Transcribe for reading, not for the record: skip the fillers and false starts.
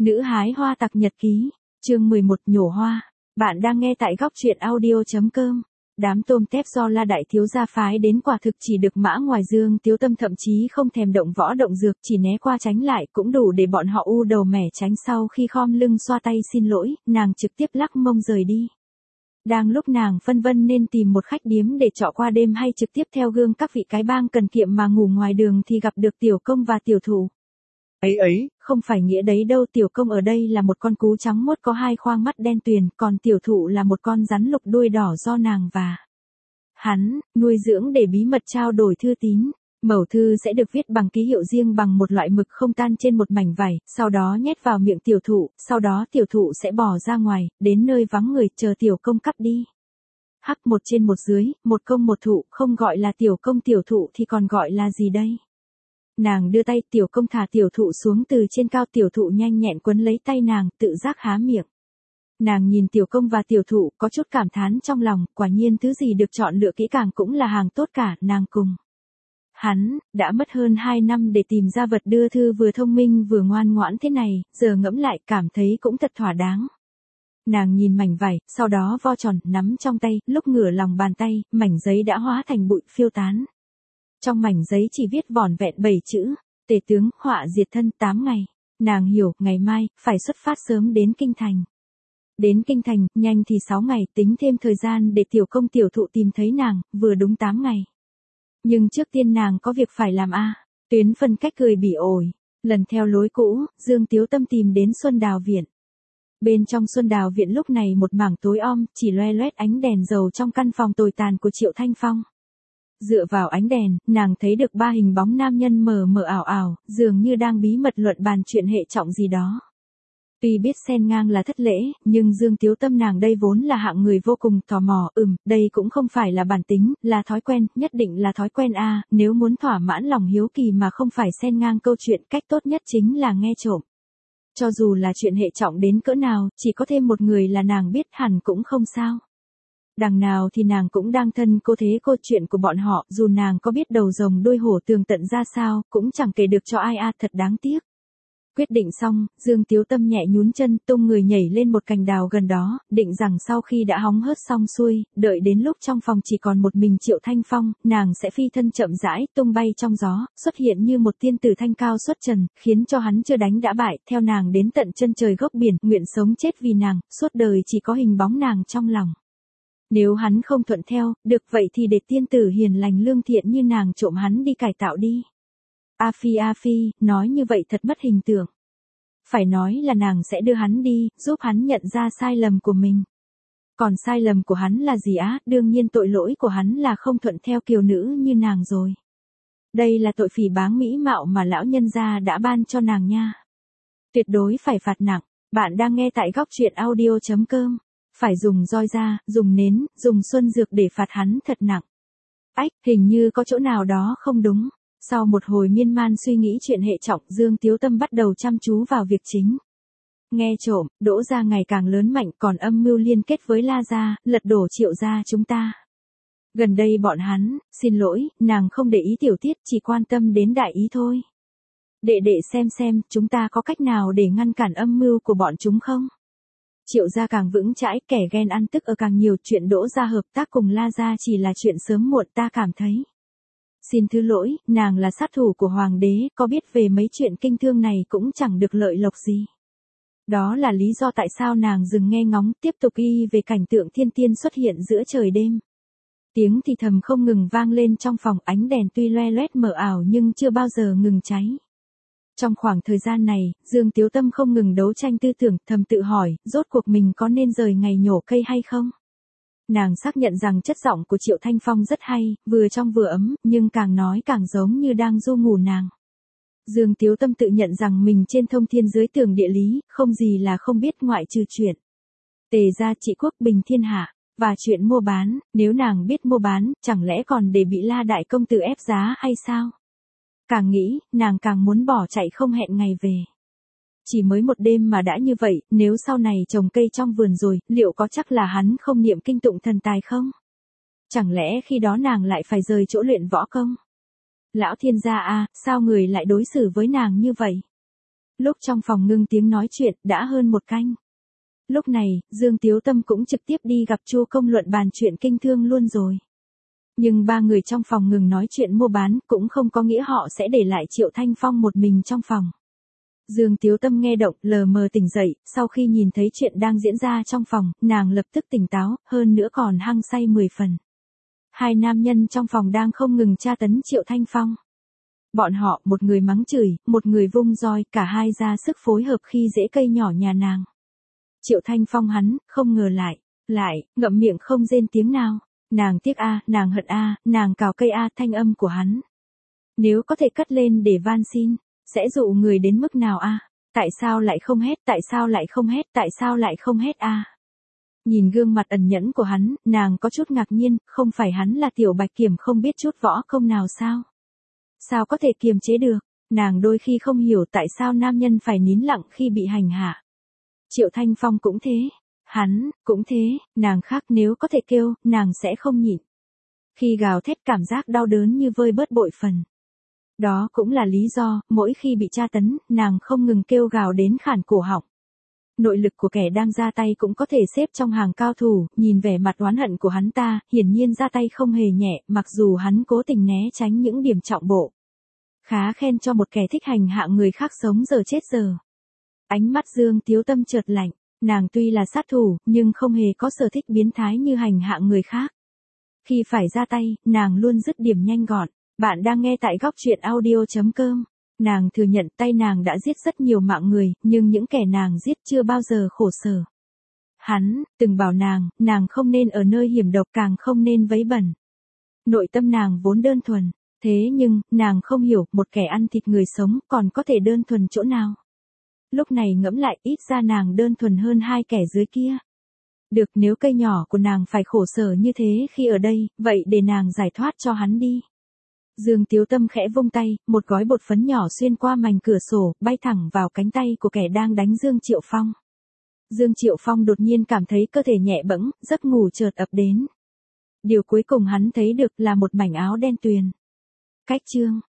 Nữ hái hoa tặc nhật ký, chương 11 nhổ hoa. Bạn đang nghe tại góc truyện audio.com. Đám tôm tép do La Đại Thiếu gia phái đến quả thực chỉ được mã ngoài Dương Tiếu Tâm thậm chí không thèm động võ động dược, chỉ né qua tránh lại cũng đủ để bọn họ u đầu mẻ tránh. Sau khi khom lưng xoa tay xin lỗi, nàng trực tiếp lắc mông rời đi. Đang lúc nàng phân vân nên tìm một khách điếm để trọ qua đêm hay trực tiếp theo gương các vị cái bang cần kiệm mà ngủ ngoài đường thì gặp được Tiểu Công và Tiểu Thụ. Ấy, không phải nghĩa đấy đâu, Tiểu Công ở đây là một con cú trắng muốt có hai khoang mắt đen tuyền, còn Tiểu Thụ là một con rắn lục đuôi đỏ do nàng và hắn nuôi dưỡng để bí mật trao đổi thư tín. Mẩu thư sẽ được viết bằng ký hiệu riêng bằng một loại mực không tan trên một mảnh vải, sau đó nhét vào miệng Tiểu Thụ, sau đó Tiểu Thụ sẽ bỏ ra ngoài, đến nơi vắng người chờ Tiểu Công cắp đi. Hắc một trên một dưới, một công một thụ, không gọi là Tiểu Công Tiểu Thụ thì còn gọi là gì đây? Nàng đưa tay, Tiểu Công thả Tiểu Thụ xuống từ trên cao, Tiểu Thụ nhanh nhẹn quấn lấy tay nàng, tự giác há miệng. Nàng nhìn Tiểu Công và Tiểu Thụ có chút cảm thán trong lòng, quả nhiên thứ gì được chọn lựa kỹ càng cũng là hàng tốt cả. Nàng cùng hắn đã mất hơn 2 năm để tìm ra vật đưa thư vừa thông minh vừa ngoan ngoãn thế này, giờ ngẫm lại cảm thấy cũng thật thỏa đáng. Nàng nhìn mảnh vải, sau đó vo tròn, nắm trong tay, lúc ngửa lòng bàn tay, mảnh giấy đã hóa thành bụi phiêu tán. Trong mảnh giấy chỉ viết vỏn vẹn 7 chữ, tể tướng, họa diệt thân 8 ngày. Nàng hiểu, ngày mai, phải xuất phát sớm đến Kinh Thành. Đến Kinh Thành, nhanh thì 6 ngày, tính thêm thời gian để Tiểu Công Tiểu Thụ tìm thấy nàng, vừa đúng 8 ngày. Nhưng trước tiên nàng có việc phải làm Tuyến phân cách cười bỉ ổi. Lần theo lối cũ, Dương Tiếu Tâm tìm đến Xuân Đào Viện. Bên trong Xuân Đào Viện lúc này một mảng tối om, chỉ loe loét ánh đèn dầu trong căn phòng tồi tàn của Triệu Thanh Phong. Dựa vào ánh đèn, nàng thấy được 3 hình bóng nam nhân mờ mờ ảo ảo, dường như đang bí mật luận bàn chuyện hệ trọng gì đó. Tuy biết xen ngang là thất lễ, nhưng Dương Tiếu Tâm nàng đây vốn là hạng người vô cùng tò mò, đây cũng không phải là bản tính, là thói quen, nhất định là thói quen nếu muốn thỏa mãn lòng hiếu kỳ mà không phải xen ngang câu chuyện, cách tốt nhất chính là nghe trộm. Cho dù là chuyện hệ trọng đến cỡ nào, chỉ có thêm một người là nàng biết hẳn cũng không sao. Đằng nào thì nàng cũng đang thân cô thế câu chuyện của bọn họ, dù nàng có biết đầu rồng đuôi hổ tường tận ra sao, cũng chẳng kể được cho ai thật đáng tiếc. Quyết định xong, Dương Tiếu Tâm nhẹ nhún chân, tung người nhảy lên một cành đào gần đó, định rằng sau khi đã hóng hớt xong xuôi, đợi đến lúc trong phòng chỉ còn một mình Triệu Thanh Phong, nàng sẽ phi thân chậm rãi, tung bay trong gió, xuất hiện như một tiên tử thanh cao xuất trần, khiến cho hắn chưa đánh đã bại, theo nàng đến tận chân trời góc biển, nguyện sống chết vì nàng, suốt đời chỉ có hình bóng nàng trong lòng. Nếu hắn không thuận theo, được vậy thì để tiên tử hiền lành lương thiện như nàng trộm hắn đi cải tạo đi. A Phi, nói như vậy thật mất hình tượng. Phải nói là nàng sẽ đưa hắn đi, giúp hắn nhận ra sai lầm của mình. Còn sai lầm của hắn là gì đương nhiên tội lỗi của hắn là không thuận theo kiều nữ như nàng rồi. Đây là tội phỉ báng mỹ mạo mà lão nhân gia đã ban cho nàng nha. Tuyệt đối phải phạt nặng. Bạn đang nghe tại góc truyện audio.com. Phải dùng roi da, dùng nến, dùng xuân dược để phạt hắn thật nặng. Hình như có chỗ nào đó không đúng. Sau một hồi miên man suy nghĩ chuyện hệ trọng, Dương Tiếu Tâm bắt đầu chăm chú vào việc chính. Nghe trộm, Đỗ gia ngày càng lớn mạnh, còn âm mưu liên kết với La gia, lật đổ Triệu gia chúng ta. Gần đây bọn hắn, xin lỗi, nàng không để ý tiểu tiết, chỉ quan tâm đến đại ý thôi. Đệ xem, chúng ta có cách nào để ngăn cản âm mưu của bọn chúng không? Triệu gia càng vững chãi, kẻ ghen ăn tức ở càng nhiều, chuyện Đỗ gia hợp tác cùng La gia chỉ là chuyện sớm muộn, ta cảm thấy. Xin thứ lỗi, nàng là sát thủ của hoàng đế, có biết về mấy chuyện kinh thương này cũng chẳng được lợi lộc gì. Đó là lý do tại sao nàng dừng nghe ngóng, tiếp tục y về cảnh tượng thiên tiên xuất hiện giữa trời đêm. Tiếng thì thầm không ngừng vang lên trong phòng, ánh đèn tuy loe loét mờ ảo nhưng chưa bao giờ ngừng cháy. Trong khoảng thời gian này, Dương Tiếu Tâm không ngừng đấu tranh tư tưởng, thầm tự hỏi, rốt cuộc mình có nên rời ngày nhổ cây hay không? Nàng xác nhận rằng chất giọng của Triệu Thanh Phong rất hay, vừa trong vừa ấm, nhưng càng nói càng giống như đang ru ngủ nàng. Dương Tiếu Tâm tự nhận rằng mình trên thông thiên dưới tường địa lý, không gì là không biết ngoại trừ chuyện Tề gia trị quốc bình thiên hạ, và chuyện mua bán, nếu nàng biết mua bán, chẳng lẽ còn để bị La đại công tử ép giá hay sao? Càng nghĩ, nàng càng muốn bỏ chạy không hẹn ngày về. Chỉ mới một đêm mà đã như vậy, nếu sau này trồng cây trong vườn rồi, liệu có chắc là hắn không niệm kinh tụng thần tài không? Chẳng lẽ khi đó nàng lại phải rời chỗ luyện võ công? Lão thiên gia sao người lại đối xử với nàng như vậy? Lúc trong phòng ngưng tiếng nói chuyện, đã hơn một canh. Lúc này, Dương Tiếu Tâm cũng trực tiếp đi gặp Chu Công luận bàn chuyện kinh thương luôn rồi. Nhưng ba người trong phòng ngừng nói chuyện mua bán, cũng không có nghĩa họ sẽ để lại Triệu Thanh Phong một mình trong phòng. Dương Tiếu Tâm nghe động, lờ mờ tỉnh dậy, sau khi nhìn thấy chuyện đang diễn ra trong phòng, nàng lập tức tỉnh táo, hơn nữa còn hăng say 10 phần. Hai nam nhân trong phòng đang không ngừng tra tấn Triệu Thanh Phong. Bọn họ, một người mắng chửi, một người vung roi, cả hai ra sức phối hợp khi rễ cây nhỏ nhà nàng. Triệu Thanh Phong hắn, không ngờ lại, ngậm miệng không rên tiếng nào. Nàng tiếc nàng hận nàng cào cây thanh âm của hắn. Nếu có thể cất lên để van xin, sẽ dụ người đến mức nào Tại sao lại không hết, tại sao lại không hết, tại sao lại không hết Nhìn gương mặt ẩn nhẫn của hắn, nàng có chút ngạc nhiên, không phải hắn là tiểu bạch kiểm không biết chút võ công nào sao? Sao có thể kiềm chế được? Nàng đôi khi không hiểu tại sao nam nhân phải nín lặng khi bị hành hạ. Triệu Thanh Phong cũng thế. Hắn, cũng thế, nàng khác nếu có thể kêu, nàng sẽ không nhịn. Khi gào thét cảm giác đau đớn như vơi bớt bội phần. Đó cũng là lý do, mỗi khi bị tra tấn, nàng không ngừng kêu gào đến khản cổ họng. Nội lực của kẻ đang ra tay cũng có thể xếp trong hàng cao thủ, nhìn vẻ mặt oán hận của hắn ta, hiển nhiên ra tay không hề nhẹ, mặc dù hắn cố tình né tránh những điểm trọng bộ. Khá khen cho một kẻ thích hành hạ người khác sống giờ chết giờ. Ánh mắt Dương Tiếu Tâm chợt lạnh. Nàng tuy là sát thủ, nhưng không hề có sở thích biến thái như hành hạ người khác. Khi phải ra tay, nàng luôn dứt điểm nhanh gọn. Bạn đang nghe tại góc truyện audio.com. Nàng thừa nhận tay nàng đã giết rất nhiều mạng người, nhưng những kẻ nàng giết chưa bao giờ khổ sở. Hắn, từng bảo nàng không nên ở nơi hiểm độc càng không nên vấy bẩn. Nội tâm nàng vốn đơn thuần. Thế nhưng, nàng không hiểu, một kẻ ăn thịt người sống còn có thể đơn thuần chỗ nào. Lúc này ngẫm lại, ít ra nàng đơn thuần hơn hai kẻ dưới kia. Được, nếu cây nhỏ của nàng phải khổ sở như thế khi ở đây, vậy để nàng giải thoát cho hắn đi. Dương Tiếu Tâm khẽ vung tay, một gói bột phấn nhỏ xuyên qua mảnh cửa sổ, bay thẳng vào cánh tay của kẻ đang đánh Dương Triệu Phong. Dương Triệu Phong đột nhiên cảm thấy cơ thể nhẹ bẫng, giấc ngủ chợt ập đến. Điều cuối cùng hắn thấy được là một mảnh áo đen tuyền. Cách chương